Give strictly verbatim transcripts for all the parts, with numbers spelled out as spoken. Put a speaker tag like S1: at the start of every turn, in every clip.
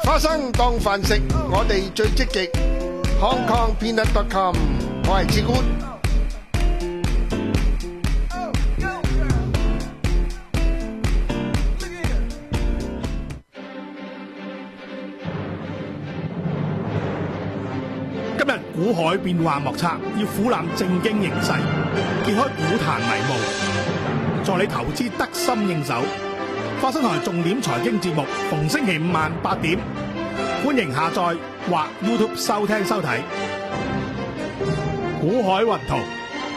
S1: 花生當飯食，我哋最積極。Hong Kong Peanut dot com， 我係志官。
S2: 今日股海變幻莫測，要俯瞰正經形勢，揭開股壇迷霧，助你投資得心應手。花生台重點財經節目，逢星期五晚八點，歡迎下載或 YouTube 收聽收睇。股海雲圖，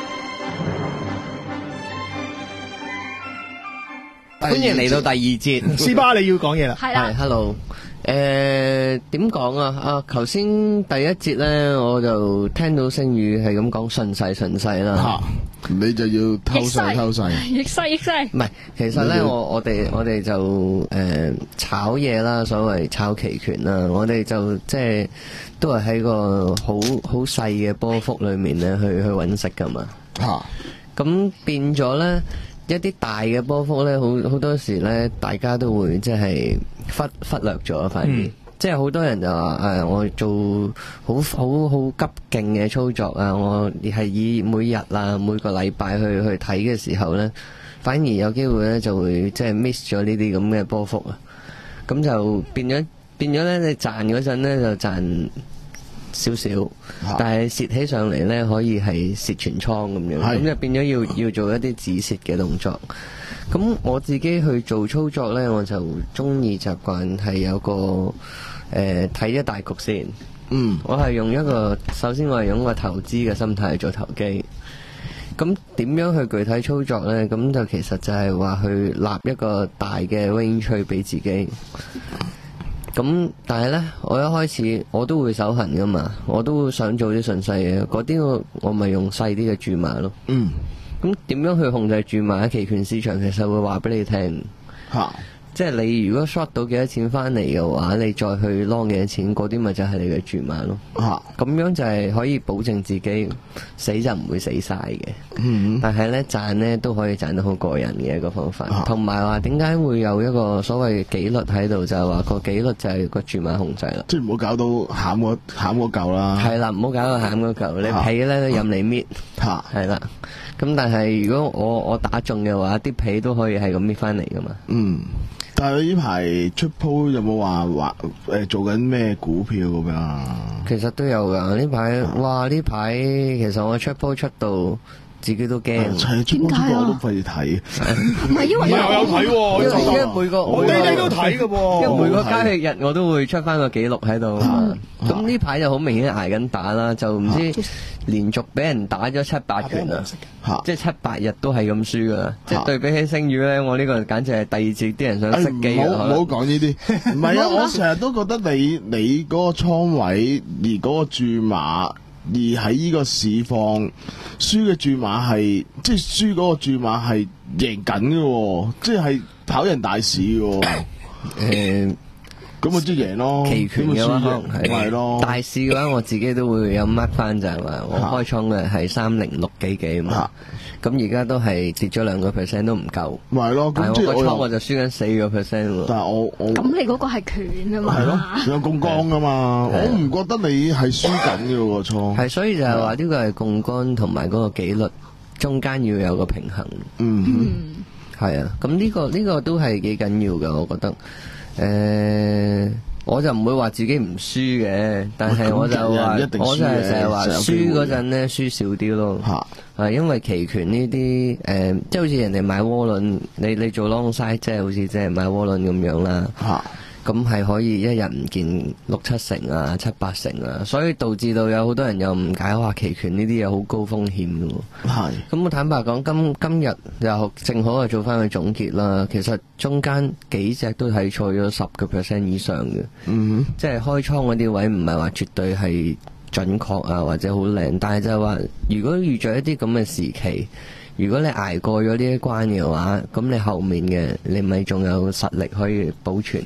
S3: 歡迎嚟到第二節。
S2: 斯巴你要講嘢啦，
S4: 係啦。
S3: 係，hello。誒，點講啊？啊，頭先第一節咧，我就聽到星宇係咁講順勢順勢啦。
S5: 吓，你就要偷勢偷勢，
S4: 逆勢逆勢。
S3: 唔係，其實咧，我我哋我哋就誒炒嘢啦，所謂炒期權啦，我哋就即係都係喺個好好細嘅波幅裏面咧，去去揾食噶嘛。
S5: 吓，
S3: 咁變咗咧。一啲大嘅波幅咧，好好多時咧，大家都會即係忽忽略咗，反而、嗯、即係好多人就話誒、哎，我做好好好急勁嘅操作啊，我係以每日啊每個禮拜去去睇嘅時候咧，反而有機會咧就會即係 miss 咗呢啲咁嘅波幅啊，咁就變咗變咗咧，你賺嗰陣咧就賺少少，但係蝕起上嚟呢，可以係蝕全倉咁樣，咁就變咗要要做一啲止蝕嘅動作。咁我自己去做操作呢，我就中意習慣係有個誒睇一大局先。
S5: 嗯，
S3: 我係用一個首先我係用個投資嘅心態去做投機。咁點樣去具體操作呢？咁就其實就係話去立一個大嘅 range 俾自己。咁但係呢，我一開始我都會手痕噶嘛，我都會想做啲順勢嘅，嗰啲我我咪用細啲嘅注碼咯。
S5: 嗯，
S3: 咁點樣去控制注碼？期權市場其實會話俾你聽。吓，即係你如果 short 到幾多錢翻嚟嘅話，你再去 long 幾多錢，嗰啲咪就係你嘅注碼咯。吓，咁樣就係可以保證自己死就唔會死晒嘅。嗯，但係咧賺咧都可以賺得好過癮嘅一個方法。同埋話點解會有一個所謂紀律喺度，就係話個紀律就係個注碼控制啦。
S5: 即係唔好搞到餡嗰餡嗰嚿啦。係
S3: 啦，唔好搞到餡嗰嚿，你皮咧都任你搣。吓，係啦。咁但係如果我我打中嘅話，啲皮都可以係咁搣翻嚟噶嘛。
S5: 嗯。但係呢排出鋪有冇話話誒做緊咩股票咁樣？
S3: 其實都有噶，呢排哇呢排其實我出鋪出到自己都驚。
S5: 點解啊？我都費事睇。
S4: 唔係因為
S2: 我又有睇喎，
S3: 因為每個
S2: 我日日都睇㗎喎。
S3: 因為每個交易日我都會出翻個記錄喺度。咁呢排就好明顯捱緊打啦，就唔知連續俾人打咗七八拳啦，即係七八日都係咁輸噶啦。即係對比起星宇咧，我呢個簡直係第二節啲人想熄機。
S5: 唔好唔好講呢啲，唔係啊！我成日都覺得你你嗰個倉位而嗰個注碼。而喺呢個市況，輸嘅注碼係即係輸嗰個注碼係贏緊嘅，即係跑人大市嘅。誒，咁咪即係贏咯。
S3: 期權嘅話可能
S5: 係咯。
S3: 大市嘅話，我自己都會有 mark 翻就係話，我開倉嘅係三零六幾幾嘛。咁而家都係跌咗兩個 percent 都唔夠。
S5: 咪係咯。
S3: 但係我個倉我就輸緊四個 percent 喎。
S5: 但係我我
S4: 咁你嗰個係權啊嘛。
S5: 係咯，有槓桿噶嘛。我唔覺得你係輸緊嘅個倉。
S3: 係，所以就係話呢個係槓桿同埋嗰個紀律中間要有個平衡。
S5: 嗯，
S3: 係啊。咁呢個呢個都係幾緊要嘅，我覺得。誒，我就唔會話自己唔輸嘅，但係我就話，我就係成日話輸嗰陣咧，輸少啲咯。吓，係因為期權呢啲誒，即係好似人哋買窩輪，你你做 long side，即係好似即係買窩輪咁樣啦。吓，咁係可以一日唔見六七成啊，七八成啊，所以導致到有好多人又誤解話期權呢啲嘢好高風險嘅。係，咁我坦白講，今今日又正好係做翻個總結啦。其實中間幾隻都睇錯咗十個 percent 以上嘅。嗯，即係開倉嗰啲位唔係話絕對係準確啊，或者好靚，但係就係話如果遇着一啲咁嘅時期，如果你捱過咗呢一關嘅話，咁你後面嘅你咪仲有實力可以保存。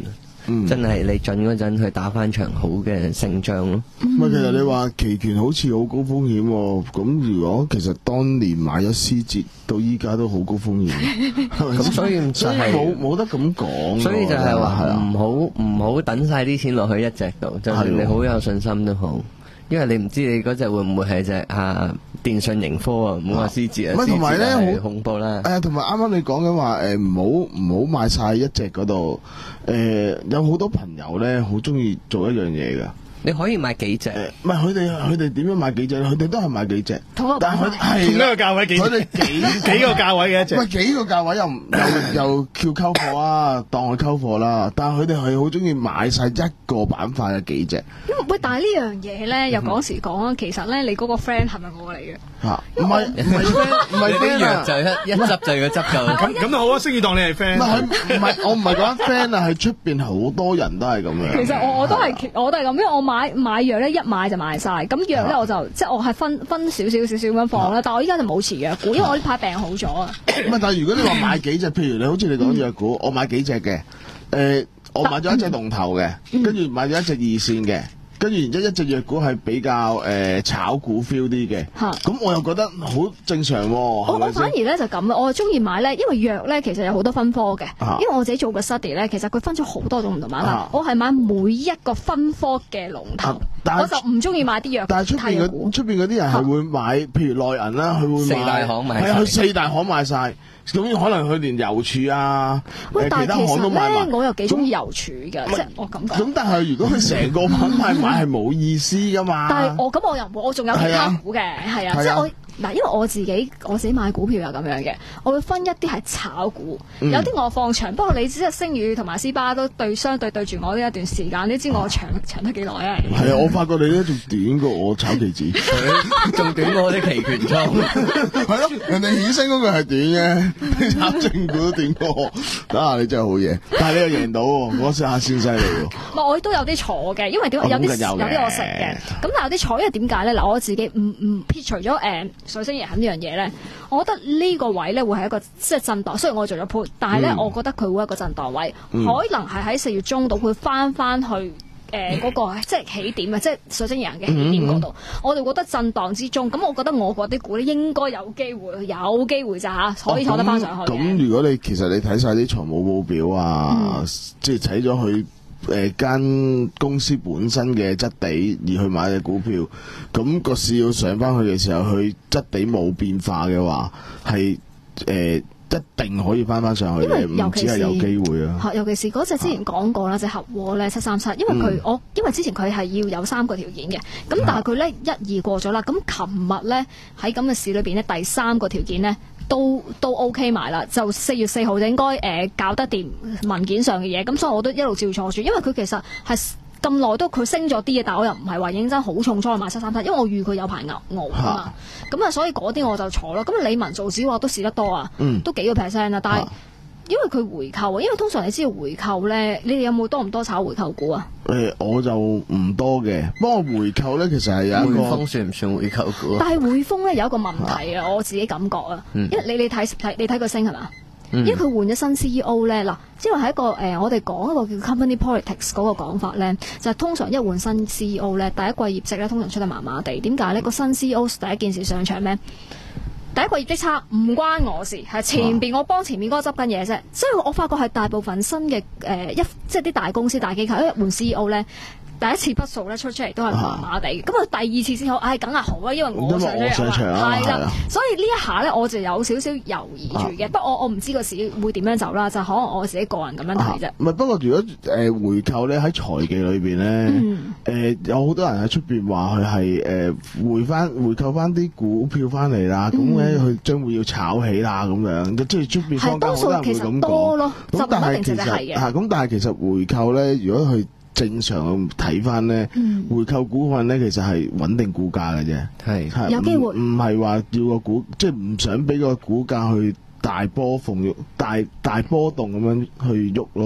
S3: 嗯、真係你準嗰陣去打翻場好嘅勝仗咯。
S5: 唔係、嗯，其實你話期權好似好高風險喎，咁如果其實當年買咗思捷到依家都好高風險，咁
S3: 所以就係
S5: 冇冇得咁講。
S3: 所以就係話唔好唔好等晒啲錢落去一隻度，就算你好有信心都好。因為你唔知你嗰隻會唔會係隻啊電訊盈科啊，唔好話思捷啊，
S5: 同埋咧好
S3: 恐怖啦。
S5: 誒，同埋啱啱你講緊話誒，唔好唔好買晒一隻嗰度。誒、呃，有好多朋友咧，好中意做一樣嘢噶。
S3: 你可以買幾隻？
S5: 唔係佢哋佢哋點樣買幾隻？佢哋都係買幾隻，但係佢係
S2: 同一個價位幾？佢哋幾幾個價位嘅一隻？
S5: 唔係幾個價位又又又叫溝貨啊，當佢溝貨啦。但係佢哋係好中意買晒一個板塊嘅幾隻。
S4: 因為喂，但係呢樣嘢咧，又講時講啊，其實咧，你嗰個 friend 係咪我嚟嘅？
S5: 嚇，唔係唔係 friend，唔係 friend 啊，
S3: 就一一執就要執夠。
S2: 咁咁都好啊，星宇當你係 friend。
S5: 唔係唔係，我唔係講 friend 啊，係出邊好多人都係咁樣。
S4: 其實我我都係我都係咁，因為我買買藥咧，一買就買晒。咁藥咧我就即係我係分分少少少少咁樣放啦。但係我依家就冇持藥股，因為我呢排病好咗啊。
S5: 唔係，但係如果你話買幾隻，譬如你好似你講藥股，我買幾隻嘅，誒，我買咗一隻龍頭嘅，跟住買咗一隻二線嘅。跟住然之後一隻藥股係比較誒、呃、炒股 feel 啲嘅，咁我又覺得好正常喎、哦。
S4: 我我反而咧就咁啦，我中意買咧，因為藥咧其實有好多分科嘅，啊、因為我自己做個 study 咧，其實佢分咗好多種唔同買法。啊、我係買每一個分科嘅龍頭，啊、我就唔中意買啲藥。
S5: 但係出邊嗰出邊嗰啲人係會買，啊、譬如內銀啦，佢會買
S3: 四大行買，
S5: 係啊，去四大行買晒。咁可能佢連郵儲啊，
S4: 喂，
S5: 其他行都買埋。
S4: 我又幾中意郵儲嘅，即係我咁講。
S5: 咁但係如果佢成個品牌買係冇意思噶嘛？
S4: 但係我咁我又唔會，我仲有其他股嘅，係啊，即係我嗱，因為我自己我自己買股票又咁樣嘅，我會分一啲係炒股，有啲我放長。不過你知啊，星宇同埋斯巴都對相對對住我呢一段時間，你知我長長得幾耐啊？
S5: 係啊，我發覺你咧仲短過我炒期指，
S3: 仲短過我啲期權倉。
S5: 係咯，人哋衍生嗰個係短嘅。你炒正股都點過？啊！你真係好嘢，但係你又贏到喎，嗰下先犀利喎。
S4: 唔係，我都有啲坐嘅，因為點有啲有啲我食嘅。咁但係有啲坐，因為點解咧？嗱，我自己唔唔撇除咗誒水星爺肯呢樣嘢咧，我覺得呢個位咧會係一個即係震盪。雖然我做咗 put，但係咧，嗯、我覺得佢會一個震盪位，嗯、可能係喺四月中度會翻翻去。誒嗰、呃那個即係起點啊，即係水星人嘅起點嗰度，嗯嗯我哋覺得震盪之中，咁我覺得我嗰啲股咧應該有機會，有機會咋嚇，可以坐得翻上去。咁、
S5: 哦、如果你其實你睇晒啲財務報表啊，嗯、即係睇咗佢誒間公司本身嘅質地而去買嘅股票，咁、那個市要上翻去嘅時候，佢質地冇變化嘅話，係誒。呃一定可以翻翻上去嘅，唔止係有機會啊！
S4: 尤其是嗰隻之前講過啦，隻合和咧七三七，因為佢、嗯、我因為之前佢係要有三個條件嘅，咁但係佢咧一二過咗啦，咁琴日咧喺咁嘅市裏邊咧第三個條件咧都都 OK 埋啦，就四月四號就應該誒、呃、搞得掂文件上嘅嘢，咁所以我都一路照坐住，因為佢其實係。咁耐都佢升咗啲嘅，但係我又唔係話認真好重倉買七三七，因為我預佢有排牛牛啊嘛，咁啊所以嗰啲我就坐咯。咁李文造紙話都試得多啊，嗯、都幾個 percent 啦。但係因為佢回購啊，因為通常你知道回購咧，你哋有冇多唔多炒回購股啊？
S5: 誒、欸，我就唔多嘅，不過回購咧其實係有一個
S3: 匯豐算唔算回購股？
S4: 但係匯豐咧有一個問題啊，我自己感覺啊，嗯、因為你你睇睇你睇佢升係嘛？因為佢換咗新 C E O 咧，嗱，即係係一個誒、呃，我哋講一個叫 company politics 嗰個講法咧，就係、是、通常一換新 C E O 咧，第一季業績咧通常出得麻麻地。點解咧？個新 C E O 第一件事上場咩？第一個業績差唔關我事，係前邊我幫前面嗰個執緊嘢啫。所以我發覺係大部分新嘅誒、呃、一即係啲大公司大機構一換 C E O 咧。第一次筆數咧出出嚟都係麻麻地，咁啊第二次先好，唉梗係好啦，因為我上咗場啦，係啦，所以呢一下咧我就有少少猶豫住嘅，不過我我唔知個市會點樣走啦，就可能我自己個人咁樣睇啫。
S5: 唔係，不過如果誒回購咧喺財技裏邊咧，誒有好多人喺出邊話佢係誒回翻回購翻啲股票翻嚟啦，咁咧佢將會要炒起啦咁樣，即係出邊坊間好多人會咁講。咁但係其實嚇，咁但係其實回購咧，如果佢正常睇翻咧，嗯、回購股份咧，其實係穩定股價嘅啫，係係
S4: 有機會，
S5: 唔係話要個股，即係唔想俾個股價去大波動、大大波動咁樣去喐咯。
S4: 因為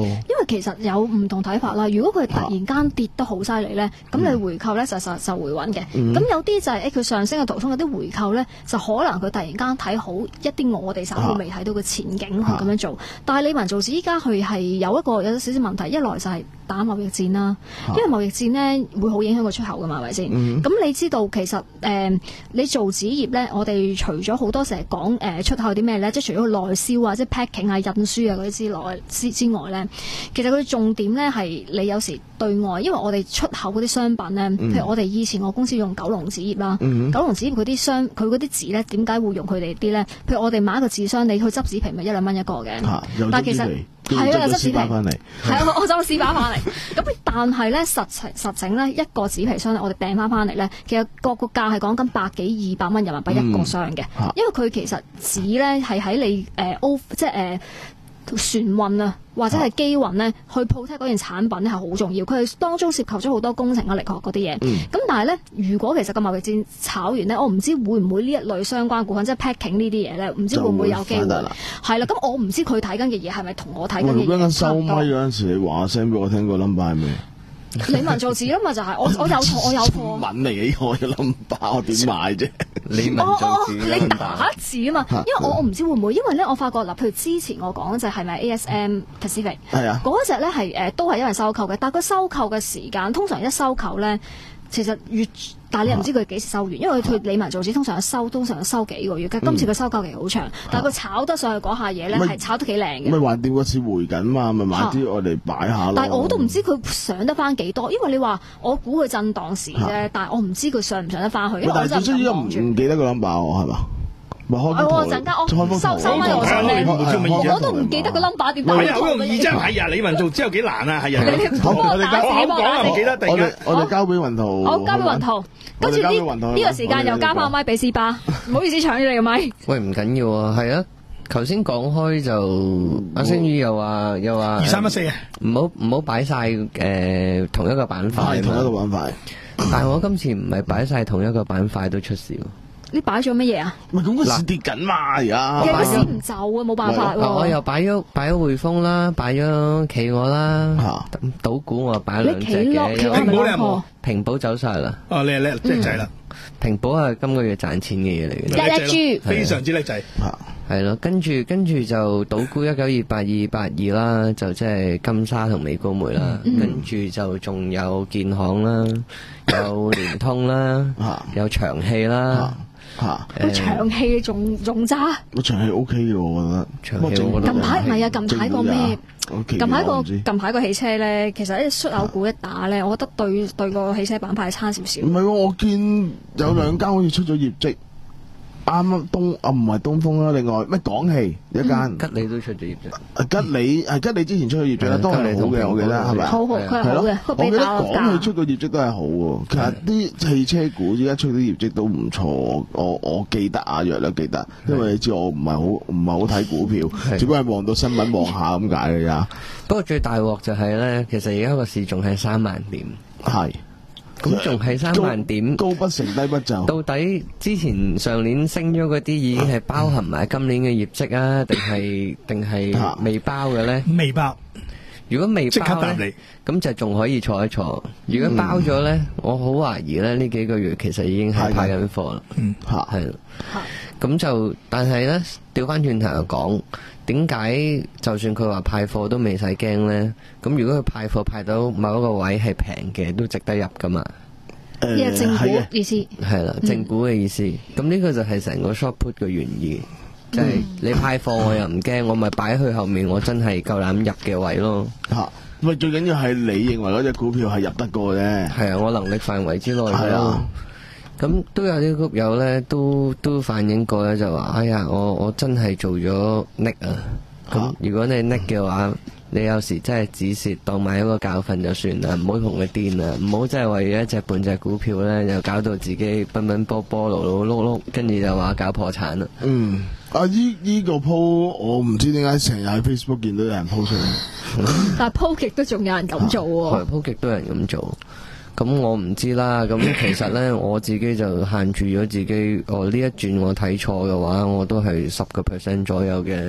S4: 其實有唔同睇法啦。如果佢突然間跌得好犀利咧，咁、啊、你回購咧就就就回穩嘅。咁、嗯、有啲就係誒佢上升嘅途中有啲回購咧，就可能佢突然間睇好一啲我哋散戶未睇到嘅前景去咁樣做。啊、但係理文造紙依家佢係有一個有少少問題，一來就係打貿易戰啦，啊、因為貿易戰咧會好影響個出口㗎嘛，係咪先？咁、嗯、你知道其實誒、呃、你做紙業咧，我哋除咗好多成日講誒出口啲咩咧，即係除咗內銷啊、即係 packing 啊、印書啊嗰啲之內之之外咧，其實佢重點咧係你有時對外，因為我哋出口嗰啲商品咧，嗯、譬如我哋以前我公司用九龍紙業啦，嗯、九龍紙業嗰啲商佢嗰啲紙咧，點解會用佢哋啲咧？譬如我哋買一個紙箱，你去執紙皮咪一兩蚊一個嘅，
S5: 啊、
S4: 但係其實係啊，有執紙皮翻嚟，係啊，我執屎包翻嚟。咁但係咧實情實整咧一個紙皮箱咧，我哋訂翻翻嚟咧，其實個個價係講緊百幾二百蚊人民幣一個箱嘅，嗯啊、因為佢其實紙咧係喺你誒 O、呃、即係誒。呃船運啊，或者係機運咧，去 protect 嗰件產品咧係好重要。佢係當中涉及咗好多工程啊、力學嗰啲嘢。咁、嗯、但係咧，如果其實個貿易戰炒完咧，我唔知會唔會呢一類相關股份，即係 packing 呢啲嘢咧，唔知會唔會有機會？係啦，咁我唔知佢睇緊嘅嘢係咪同我睇緊嘅嘢差唔多。
S5: 收咪嗰陣時，你話聲俾我聽個 number 係咩？
S4: 理文造紙啦嘛，就係我我有錯我有錯。
S5: 文嚟嘅我嘅 number，我點買啫？
S3: 理文造紙
S4: 你打字啊嘛，因為我我唔知會唔會，因為咧我發覺嗱，譬如之前我講就係咪 A S M Pacific
S5: 係啊，
S4: 嗰隻咧係誒都係因為收購嘅，但係佢收購嘅時間通常一收購咧，其實越但係你又唔知佢幾時收完，因為佢理文造紙通常收通常收幾個月嘅，今次佢收購期好長，但係佢炒得上去嗰下嘢咧係炒得幾靚嘅。
S5: 咪橫掂個市回緊嘛，咪買啲我哋擺下咯。
S4: 但係我都唔知佢上得翻幾多，因為你話我估佢震盪時啫，但係我唔知佢上唔上得翻去。因為我真係唔
S5: 唔記得個 number 係嘛？咪開
S4: 我陣間我收收翻我上嚟，我都唔記得個 number 點打。
S2: 好容易啫，係啊！理文造紙有幾難啊？係啊！
S4: 好，我哋交
S2: 講啊，唔記得定嘅。
S5: 我哋交俾雲圖。
S4: 好，交俾雲圖。跟住呢呢個時間又交翻麥俾斯巴，唔好意思搶咗你個麥。
S3: 喂，唔緊要啊，係啊。頭先講開就阿星宇又話又話
S2: 二三一四啊，
S3: 唔好唔好擺晒誒同一個板塊，
S5: 同一個板塊。
S3: 但係我今次唔係擺晒同一個板塊都出事。
S4: 你擺咗乜嘢啊？
S5: 唔係咁個市跌緊嘛而家，
S4: 嘅市唔就啊，冇辦法喎。
S3: 我又擺咗擺咗匯豐啦，擺咗企鵝啦，賭股我擺兩隻嘅。
S2: 平保你有冇？
S3: 平保走晒啦。
S2: 哦，你係叻叻仔啦。
S3: 平保係今個月賺錢嘅嘢嚟嘅。
S4: 叻叻豬，
S2: 非常之叻仔。
S3: 係咯，跟住跟住就賭股一九二八二八二啦，就即係金沙同美高梅啦，跟住就仲有建行啦，有聯通啦，有長氣啦。
S5: 吓，
S4: 個長氣仲仲揸，
S5: 個長氣 O K 嘅，我覺得。
S3: 長氣我覺得。
S4: 近排唔係啊，近排個咩？近排個
S5: 近
S4: 近排個汽車咧，其實啲出口股一打咧，我覺得對對個汽車板塊差少少。
S5: 唔係喎，我見有兩間好似出咗業績。啱啱東啊，唔係東風啦，另外咩港汽一間，
S3: 吉利都出咗業績。
S5: 吉利係吉利之前出咗業績啦，都係好嘅，我記得係咪？
S4: 好好，佢係好嘅。
S5: 我記得港汽出個業績都係好喎。其實啲汽車股而家出啲業績都唔錯，我我記得啊，約略記得，因為你知我唔係好唔係好睇股票，只不過係望到新聞望下咁解嘅咋。
S3: 不過最大鑊就係咧，其實而家個市仲係三萬點。
S5: 係。
S3: 咁仲係三萬點，
S5: 高不成低不就。
S3: 到底之前上年升咗嗰啲已經係包含埋今年嘅業績啊，定係定係未包嘅咧？
S2: 未包。
S3: 如果未包咧，咁就仲可以坐一坐。如果包咗咧，我好懷疑咧呢幾個月其實已經係派緊貨啦。嗯，吓係。咁就但係咧，調翻轉頭又講。點解就算佢話派貨都未使驚咧？咁如果佢派貨派到某一個位係平嘅，都值得入噶嘛？
S4: 呢個正股意思
S3: 係啦，正股嘅意思。咁呢、嗯、個就係成個 short put 嘅原意，即係、嗯、你派貨我又唔驚，我咪擺去後面，我真係夠膽入嘅位咯。吓，
S5: 咪最緊要係你認為嗰隻股票係入得過啫。係
S3: 啊，我能力範圍之內咯。咁都有啲股友咧，都都反映過咧，就話：哎呀，我我真係做咗 nick 啊！咁如果你 nick 嘅話，你有時真係止蝕，當買一個教訓就算啦，唔好同佢癲啦，唔好真係為咗一隻半隻股票咧，又搞到自己奔奔波波、碌碌碌碌，跟住就話搞破產啦。
S5: 嗯，啊依依個 po 我唔知點解成日喺 Facebook 見到有人 po 出嚟，
S4: 但係 po 極都仲有人咁做喎。
S3: 係 po 極都有人咁做。咁我唔知啦，咁其實咧我自己就限住咗自己，我呢一轉我睇錯嘅話，我都係十個 percent 左右嘅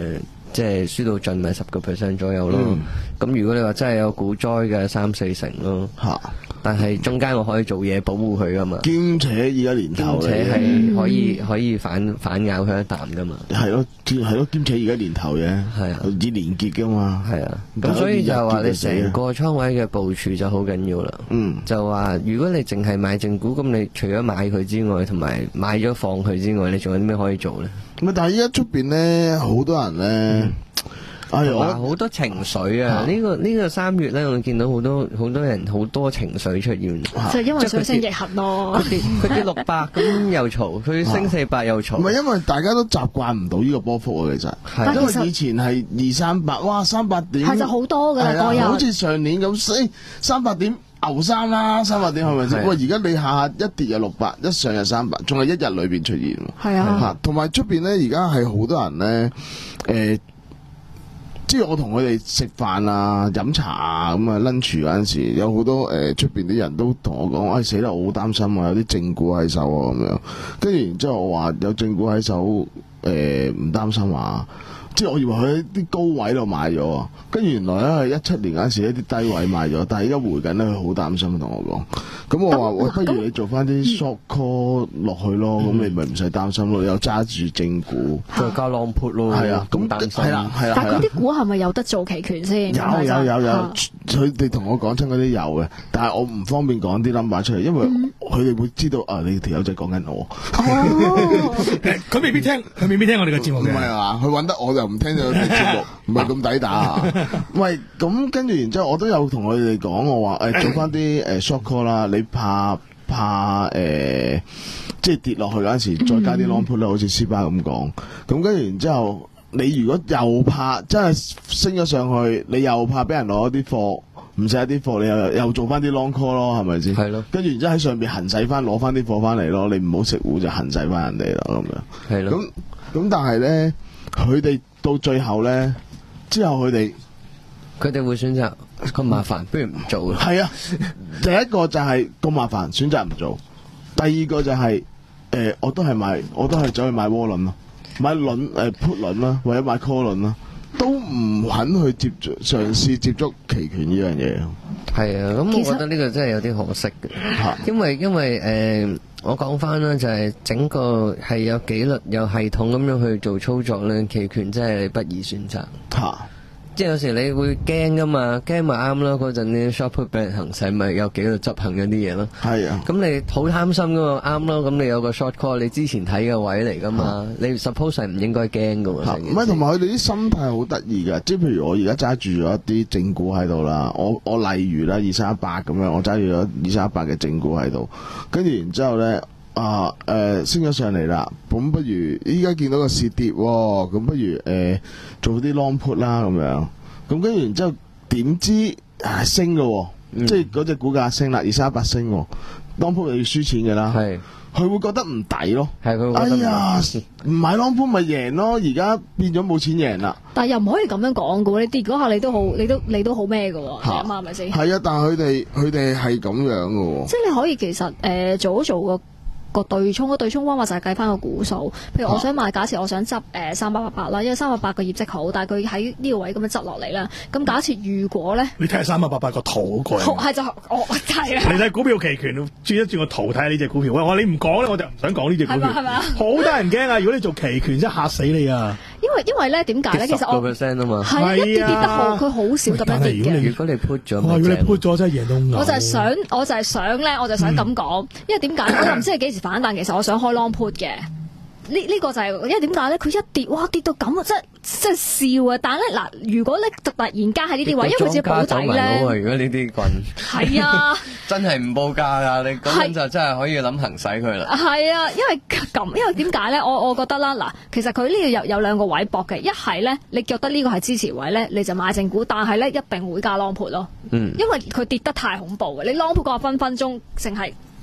S3: 即係輸到盡咪十個 percent 左右咯。咁、嗯、如果你話真係有股災嘅三四成咯。嚇！但係中間我可以做嘢保護佢噶嘛，
S5: 兼且而家年頭，
S3: 兼且係可以、嗯、可以反反咬佢一啖噶嘛。
S5: 係咯，係咯，兼且而家年頭嘅，係啊，以年結噶嘛。係啊，
S3: 咁所以就話你成個倉位嘅部署就好緊要啦。嗯，就話如果你淨係買正股，咁你除咗買佢之外，同埋買咗放佢之外，你仲有啲咩可以做咧？
S5: 咁但係依家出邊咧，好多人咧。嗯
S3: 係啊，好多情緒啊！呢、這個呢、這個三月咧，我見到好多好多人好多情緒出現，
S4: 就因為水星逆行咯。
S3: 佢跌佢跌六百咁又嘈，佢升四百又嘈。
S5: 唔係因為大家都習慣唔到呢個波幅啊，其實係因為以前係二三百，哇三百點
S4: 係就好多㗎啦，嗰日
S5: 好似上年咁，誒三百點牛三啦，三百點係咪先？喂，而家你下下一跌就六百，一上就三百，仲係一日裏邊出現。
S4: 係啊，
S5: 同埋出邊咧，而家係好多人咧，誒、呃。即係我同佢哋食飯啊、飲茶啊咁啊 lunch 嗰陣時，有好多誒出邊啲人都同我講，哎死啦，我好擔心啊，有啲正股喺手啊咁樣。跟住然之後我話有正股喺手，誒唔擔心啊。即係我以為佢喺啲高位度買咗，跟住原來咧係一七年嗰陣時一啲低位買咗，但係而家回緊咧，佢好擔心同我講。咁我話喂，不如你做翻啲 short call 落去咯，咁、嗯、你咪唔使擔心咯，又揸住正股，
S3: 再加 long put 咯。
S5: 係啊，咁
S3: 擔心。
S5: 係啦，係啦。
S4: 但係嗰啲股係咪有得做期權先？
S5: 有有有有，佢哋同我講親嗰啲有嘅，但係我唔方便講啲 number 出嚟，因為佢哋會知道啊，你條友仔講緊我。
S2: 佢、哦、未必聽，佢未必聽我哋嘅節目嘅。
S5: 唔係啊，佢揾得我就唔聽咗啲節目，唔係咁抵打啊。喂，咁跟住然之後，我都有同佢哋講，我話誒、欸、做翻啲誒 short call 啦，你怕怕誒、呃，即係跌落去嗰陣時，再加啲 long put 啦，好似斯巴咁講。咁跟住然之後，你如果又怕真係升咗上去，你又怕俾人攞啲貨，唔使一啲貨，你又又做翻啲 long call 咯，係咪先？係咯。跟住然之後喺上邊行使翻，攞翻啲貨翻嚟咯，你唔好食糊就行使翻人哋咯，咁樣。係咯。咁咁但係咧，佢哋到最後咧，之後佢哋
S3: 佢哋會選擇咁麻煩，不如唔做。
S5: 係啊，第一個就係咁麻煩，選擇唔做；第二個就係、是、誒、呃，我都係買，我都係走去買窩輪咯，買輪誒 put 輪啦，或者買 call 輪啦，都唔肯去接觸嘗試接觸期權呢樣嘢。
S3: 係啊，咁我覺得呢個真係有啲可惜嘅，因為因為誒、呃，我講翻啦，就係、是、整個係有紀律、有系統咁樣去做操作咧，期權真係不易選擇。吓。即係有時你會驚噶嘛，驚咪啱咯。嗰陣啲 short put 俾人行使，咪有幾度執行嗰啲嘢咯。係啊，咁你好貪心噶嘛，啱咯。咁你有個 short call，你之前睇嘅位嚟噶嘛，啊、你 suppose 係唔應該驚噶喎。
S5: 唔係，同埋佢哋啲心態好得意噶。即係譬如我而家揸住咗一啲正股喺度啦，我我例如啦二三一八咁樣，我揸住咗二三一八嘅正股喺度，跟住然之後咧啊誒、呃、升咗上嚟啦，咁不如依家見到個市跌，咁不如誒、呃、做啲 long put 啦咁樣。咁跟住然之後點知啊升咯、嗯，即係嗰隻股價升啦，二三一八升，long put 又要輸錢嘅啦，係，佢會覺得唔抵咯，係佢覺得，哎呀，唔買 long put 咪贏咯，而家變咗冇錢贏啦。但係又唔可以咁樣講嘅喎，你跌嗰下你都好，你都你都好咩嘅喎，係嘛，係咪先？係啊，但係佢哋佢哋係咁樣嘅喎。即係你可以其實誒、呃、做一做個。個對沖，個對沖方法就係計翻個股數。譬如我想買，假設我想執誒三百八八啦，因為三百八個業績好，但係佢喺呢個位咁樣執落嚟啦。咁假設如果咧，你睇下三百八八個圖好過癮。係就我係啊。你睇股票期權，轉一轉個圖睇下呢隻股票。喂，我話你唔講咧，我就唔想講呢隻股票。係咪啊？好得人驚啊！如果你做期權，真係嚇死你啊！因為因為咧點解咧？其實我十個 percent 啊嘛，係一跌跌得好，佢好少咁樣跌嘅。如果你 put 咗，如果你 put 咗真係贏到牛。我就係想，我就係想咧，我就想咁講，因為點解？我又唔知係幾時反彈，其實我想開 long put 嘅。呢呢、這個就係、是、因為點解咧？佢一跌，哇跌到咁啊！真真係笑啊！但係咧嗱，如果咧突然間喺呢啲位，因為佢只保底咧，如果呢啲棍係啊，真係唔報價噶，你咁就真係可以諗行使佢啦。係啊，因為咁，因為點解咧？我我覺得啦，嗱，其實佢呢度有有兩個位搏嘅，一係咧，你覺得呢個係支持位咧，你就買正股，但係咧一定會加 long put 咯。嗯，因為佢跌得太恐怖嘅，你 long put 嗰個分分鐘淨係。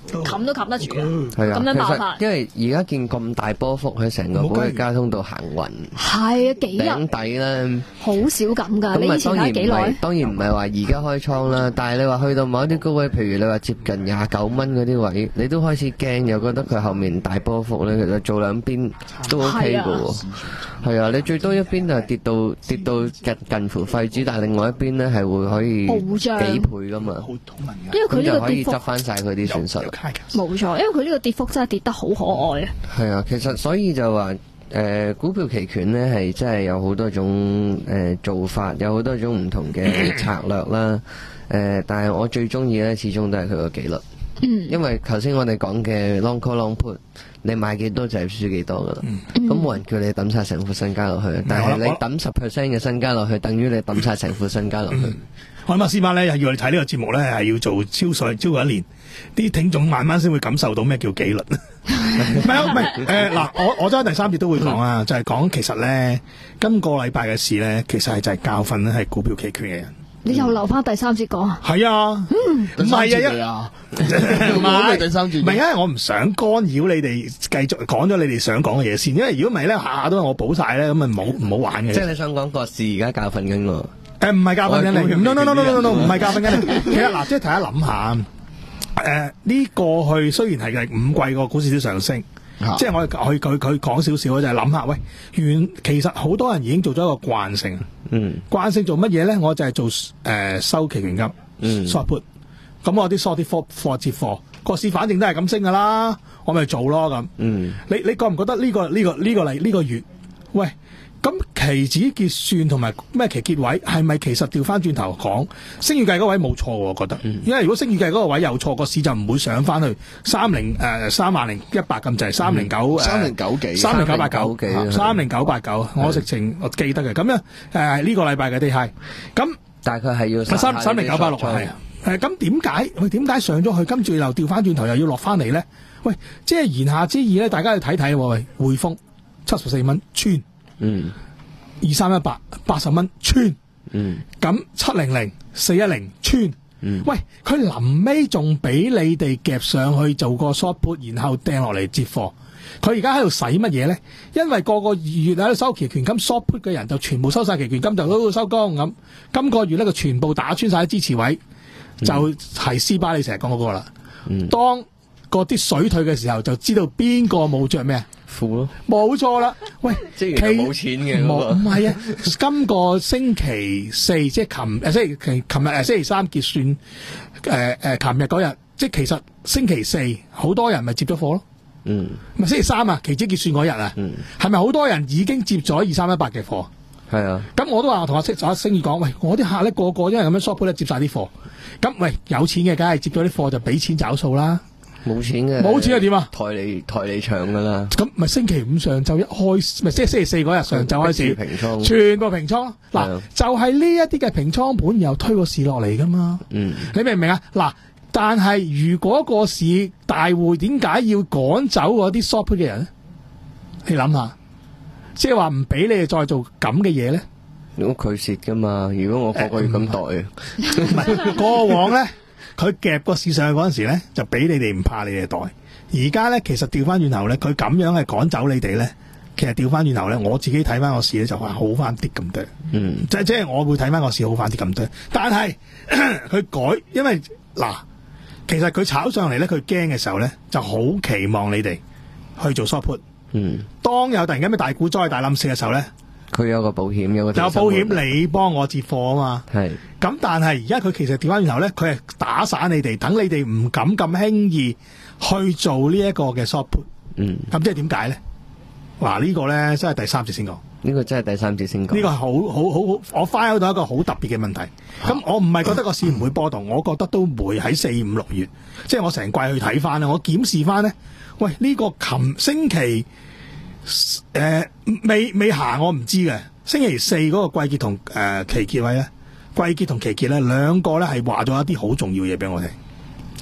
S4: 冚都冚得住啊！
S3: 係啊，
S4: 咁樣爆發，
S3: 因為而家見咁大波幅喺成個寶嘅交通度行運，
S4: 係啊，幾日
S3: 頂底咧，
S4: 好少咁㗎。你以前睇幾耐？
S3: 當然唔係話而家開倉啦，但係你話去到某一啲高位，譬如你話接近廿九蚊嗰啲位，你都開始驚，又覺得佢後面大波幅咧，其實做兩邊都 OK 㗎喎。係啊，你最多一邊就係跌到跌到近近乎廢紙，但係另外一邊咧係會可以幾倍㗎嘛。
S4: 因為佢呢個跌幅
S3: 可以執翻晒佢啲損失。
S4: 冇錯，因為佢呢個跌幅真係跌得好可愛啊！
S3: 係啊，其實所以就話誒、呃、股票期權咧係真係有好多種誒、呃、做法，有好多種唔同嘅策略啦。誒、呃，但係我最中意咧，始終都係佢個紀律。嗯，因為頭先我哋講嘅 long call long put，你買幾多就係輸幾多噶啦。咁冇、嗯、人叫你抌晒成副身家落去，嗯、但係你抌十 percent 嘅身家落去，等於你抌晒成副身家落去。
S2: 我諗阿師媽咧，要我哋睇呢個節目咧，係要做超歲超過一年，啲聽眾慢慢先會感受到咩叫紀律。唔係啊，唔係誒嗱，我我真係第三節都會講啊，就係、是、講其實咧，今個禮拜嘅事咧，其實係就係教訓咧，係股票期權嘅人。
S4: 你又留翻第三節講啊？
S2: 係啊，唔係啊，唔係第三節，唔係因為我唔想干擾你哋繼續講咗你哋想講嘅嘢先，因為如果唔係咧，下下都係我補晒咧，咁啊唔好唔好玩嘅。即係你想講個市而家教訓緊我？誒唔係教訓緊你 ，no no no no no no 唔係教訓緊你。其實嗱，即係大家諗下，誒呢過去雖然係五季個股市都上升。即係我佢佢佢講少少，就係諗下，喂，原其實好多人已經做咗一個慣性，嗯，慣性做乜嘢咧？我就係做誒、呃、收期權金，嗯 short put，咁我啲 short 啲貨貨接貨，個市反正都係咁升噶啦，我咪做咯咁，嗯，你你覺唔覺得呢、呢個呢、呢個呢、呢個嚟呢、呢個月，喂？咁期指結算同埋咩期結位係咪其實調翻轉頭講，升預計嗰位冇錯喎？我覺得，嗯、因為如果升預計嗰個位有錯，個市就唔會上翻去三零誒三萬零一百咁滯，三零九三零九幾，三零九八九幾，三零九八九，我直情我記得嘅。咁樣誒呢個禮拜嘅低係，咁大概係要三三零九八六係啊。誒咁點解佢點解上咗去，跟住又調翻轉頭又要落翻嚟咧？喂，即係言下之意咧，大家去睇睇喎。喂，匯豐七十四蚊穿。嗯，二三一八八十蚊穿，嗯，咁七零零四一零穿，嗯，喂，佢臨尾仲俾你哋夾上去做個 short put，然後掟落嚟接貨，佢而家喺度使乜嘢咧？因為個個月喺度收期權金 short put 嘅人就全部收晒期權金，就都收工咁。今個月咧，佢全部打穿晒支持位，就係斯巴你成日講嗰個啦。嗯，當嗰啲水退嘅時候，就知道邊個冇着咩。負咯，冇錯啦。喂，即係冇錢嘅，冇唔係啊？今個星期四即係琴誒，星期琴琴日誒，星期三結算誒誒，琴日嗰日，即係其實星期四好多人咪接咗貨咯。嗯，咪星期三啊，期指結算嗰日啊，嗯，係咪好多人已經接咗二三一八嘅貨？係啊。咁我都話我同阿星阿星宇講，喂，我啲客咧個個因為咁樣 short put 咧接晒啲貨，咁喂有錢嘅梗係接咗啲貨就俾錢找數啦。冇錢嘅，冇錢係點啊？抬你抬你場噶啦。咁咪星期五上晝一開，咪即係星期四嗰日上晝開始平倉，全部平倉。嗱，的就係呢一啲嘅平倉盤，然後推個市落嚟噶嘛。嗯，你明唔明啊？嗱，但係如果個市大會點解要趕走嗰啲 short put 嘅人咧？你諗下，即係話唔俾你哋再做咁嘅嘢咧？如果佢蝕噶嘛？如果我個個月咁代，唔係過往咧。佢夾個市上去嗰陣時咧，就俾你哋唔怕你哋袋。而家咧，其實調翻轉頭咧，佢咁樣係趕走你哋咧。其實調翻轉頭咧，我自己睇翻個市咧，就話好翻啲咁多。嗯，即係即係我會睇翻個市好翻啲咁多。但係佢改，因為嗱，其實佢炒上嚟咧，佢驚嘅時候咧，就好期望你哋去做 short put。嗯，當有突然間咩大股災、大冧市嘅時候咧。佢有個保險，有個有保險，你幫我接貨啊嘛。係咁，但係而家佢其實調翻轉頭咧，佢係打散你哋，等你哋唔敢咁輕易去做呢一個嘅 short put。嗯，咁即係點解咧？嗱，呢個咧真係第三節先講。呢個真係第三節先講。呢個係好好好好，我 find 到一個好特別嘅問題。咁、啊、我唔係覺得個市唔會波動，我覺得都會喺四五六月，即係我成季去睇翻咧，我檢視翻咧，喂，呢、這個琴星期。誒、呃，未未行我唔知嘅。星期四嗰個季結同誒期結位咧，季結同期結咧兩個咧係話咗一啲好重要嘢俾我聽。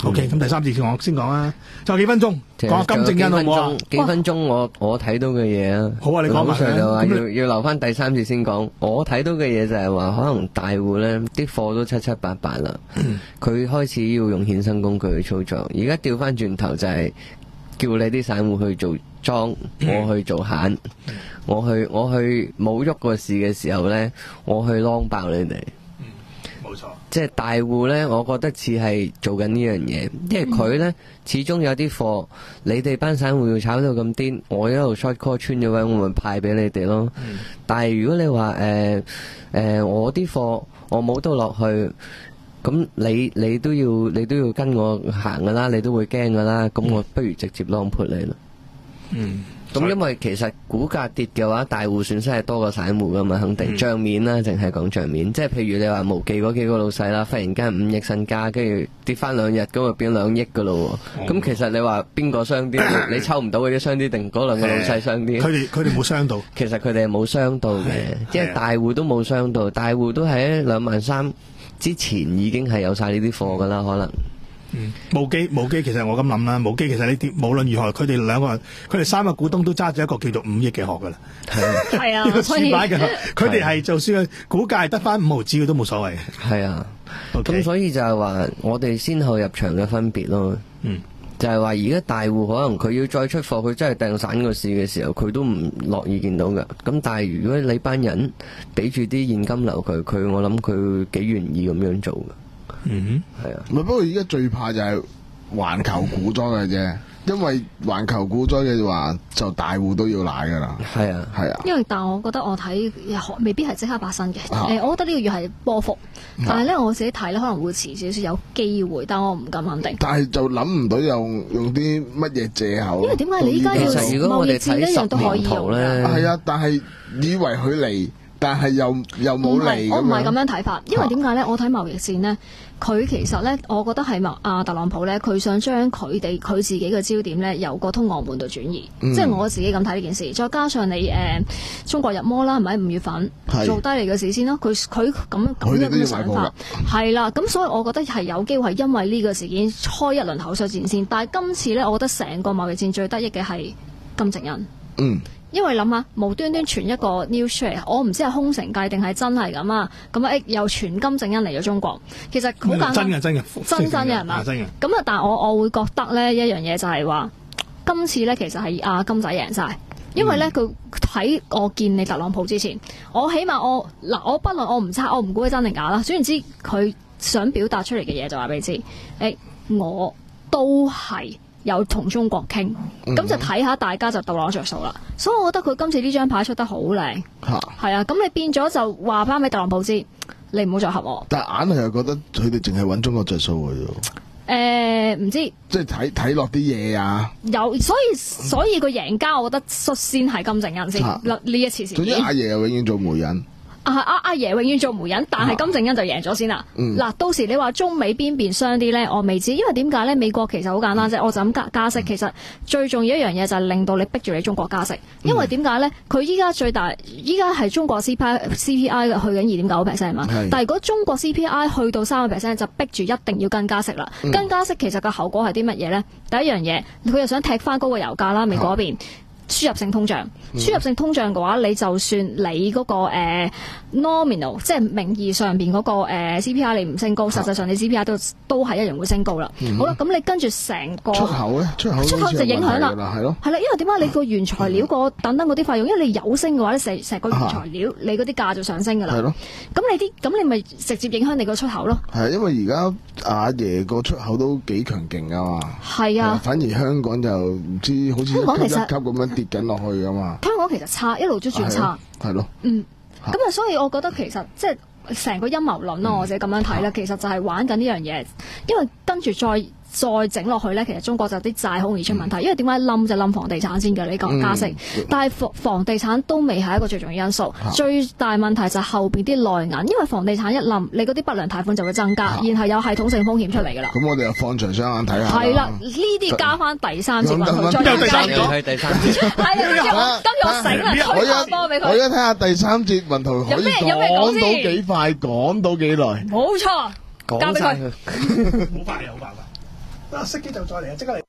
S2: OK，咁第三節我先講啦，仲有幾分鐘講下金正恩好唔好啊？
S3: 幾分鐘我我睇到嘅嘢啊，
S2: 好啊，你講埋
S3: 佢就話要
S2: 你
S3: 要留翻第三節先講。我睇到嘅嘢就係話，可能大戶咧啲貨都七七八八啦，佢、嗯、開始要用衍生工具去操作。而家調翻轉頭就係叫你啲散戶去做莊，我去做閒，我去我去冇喐個市嘅時候咧，我去撈爆你哋。
S2: 冇錯，
S3: 即係大戶呢，我覺得似係做緊呢樣嘢，因為佢呢，始終有啲貨，你哋班散戶要炒到咁癲，我一路 short call 穿咗位，我咪派俾你哋咯。嗯、但係如果你話誒誒，我啲貨我冇到落去，咁你你都要你都要跟我行噶啦，你都會驚噶啦，咁我不如直接 long put 你啦。嗯。咁因為其實股價跌嘅話，大戶損失係多過散戶噶嘛，肯定帳、嗯、面啦，淨係講帳面。即係譬如你話無記嗰幾個老細啦，忽然間五億身家，跟住跌翻兩日，咁就變兩億噶咯喎。咁、嗯、其實你話邊個傷啲？你抽唔到嗰啲傷啲，定嗰兩個老細傷啲？佢
S2: 哋佢哋冇傷到。
S3: 其實佢哋係冇傷到嘅，即係大戶都冇傷到，大戶都喺兩萬三之前已經係有晒呢啲貨噶啦，可能。
S2: 嗯，無記無記，其實我咁諗啦，無記其實呢啲無論如何，佢哋兩個人，佢哋三個股東都揸住一個叫做五億嘅殼噶啦，
S4: 係啊，
S2: 呢個輸擺嘅，佢哋係就算股價係得翻五毫子，佢都冇所謂。
S3: 係啊，咁
S2: Okay.
S3: 所以就係話我哋先後入場嘅分別咯。嗯，就係話而家大戶可能佢要再出貨，佢真係掟散個市嘅時候，佢都唔樂意見到噶。咁但係如果你班人俾住啲現金流佢，佢我諗佢幾願意咁樣做噶。嗯哼，係啊，
S5: 唔係，不過而家最怕就係環球股災嘅啫，因為環球股災嘅話，就大戶都要奶噶啦。
S3: 係啊，
S5: 係啊。
S4: 因為但係我覺得我睇未必係即刻發生嘅。誒、啊欸，我覺得呢個月係波幅，但係咧我自己睇咧可能會遲少少有機會，但我唔敢肯定。
S5: 但係就諗唔到用用啲乜嘢借口。
S4: 因為點解你依家要貿易戰一樣都可以用咧？
S5: 係啊，但係以為佢嚟。但係又又冇嚟，
S4: 我唔係咁樣睇法，因為點解咧？我睇貿易戰呢，佢其實咧，我覺得係麥阿特朗普咧，佢想將佢哋佢自己嘅焦點咧，由個通俄門度轉移，嗯、即係我自己咁睇呢件事。再加上你誒、呃、中國入魔啦，係咪五月份是做低嚟嘅事先咯？佢佢咁咁樣嘅想法係啦，咁所以我覺得係有機會係因為呢個事件開一輪口水戰先。但係今次咧，我覺得成個貿易戰最得益嘅係金正恩。嗯。因為諗下無端端傳一個 news 出嚟，我唔知係空城計定係真係咁啊！咁啊，誒又傳金正恩嚟咗中國，其實好簡單，
S2: 真嘅真嘅，
S4: 真真嘅係嘛？真嘅。咁啊，但係我我會覺得咧一樣嘢就係話，今次咧其實係阿金仔贏晒，因為咧佢喺我見你特朗普之前，我起碼我嗱我不論我唔猜，我唔估佢真定假啦。總言之，佢想表達出嚟嘅嘢就話俾你知，誒、欸、我都係。有同中國傾，咁、嗯、就睇下大家就鬥攞着數啦。所以我覺得佢今次呢張牌出得好靚，係啊。咁你變咗就話翻俾特朗普知，你唔好再合我。
S5: 但係硬係又覺得佢哋淨係揾中國着數嘅啫。誒、
S4: 呃，唔知即
S5: 係睇睇落啲嘢啊。
S4: 有，所以所以個贏家，我覺得率先係金正恩先。呢、啊、一次事件。總之
S5: 阿爺又永遠做媒人。
S4: 啊阿阿爺永遠做媒人，但係金正恩就贏咗先啦。嗱、嗯，到時你話中美邊邊傷啲咧，我未知，因為點解咧？美國其實好簡單啫，我就咁加加息，其實最重要一樣嘢就係令到你逼住你中國加息，因為點解咧？佢依家最大依家係中國 C P I C P I 去緊二點九 percent 嘛，是但係如果中國 C P I 去到三個 percent 就逼住一定要跟加息啦。嗯、跟加息其實個後果係啲乜嘢咧？第一樣嘢，佢又想踢翻高個油價啦，美國嗰邊。輸入性通脹，輸入性通脹嘅話，你就算你嗰、那個誒、呃、nominal，即係名義上邊嗰、那個誒、呃、C P I 你唔升高，實際上你 C P I 都都係一樣會升高啦。嗯、好啦，咁你跟住成個
S5: 出口咧，出口
S4: 出口就影響啦，
S5: 係咯，
S4: 係啦，因為點解你個原材料個等等嗰啲費用，因為你有升嘅話咧，成成個原材料、啊、你嗰啲價就上升噶啦。係咯，咁你啲咁你咪直接影響你個出口咯。係，
S5: 因為而家阿爺個出口都幾強勁噶嘛。
S4: 係啊，
S5: 反而香港就唔知好似一級一級咁樣跌緊落去噶嘛。
S4: 香港其實差，一路都轉差。
S5: 係咯。
S4: 嗯。咁啊，所以我覺得其實即係成個陰謀論咯，嗯、我自己咁樣睇咧，其實就係玩緊呢樣嘢，因為跟住再。再整落去咧，其實中國就有啲債好容易出問題，嗯、因為點解冧就冧房地產先嘅呢個加息，嗯、但係房房地產都未係一個最重要因素，啊、最大問題就係後邊啲內銀，因為房地產一冧，你嗰啲不良貸款就會增加，啊、然後有系統性風險出嚟㗎啦。咁
S5: 我哋又放長雙眼睇下。
S4: 係啦，呢啲加翻第三節落去，再
S2: 第三
S4: 講。
S3: 係第三節。
S4: 係啊，跟住我跟住我醒啦，推下波俾佢。
S5: 我而家睇下第三節文圖可以講到幾快，講到幾耐。
S4: 冇錯，交俾佢。
S2: 好快，好快。 啊，熄機就再嚟啊，即刻嚟。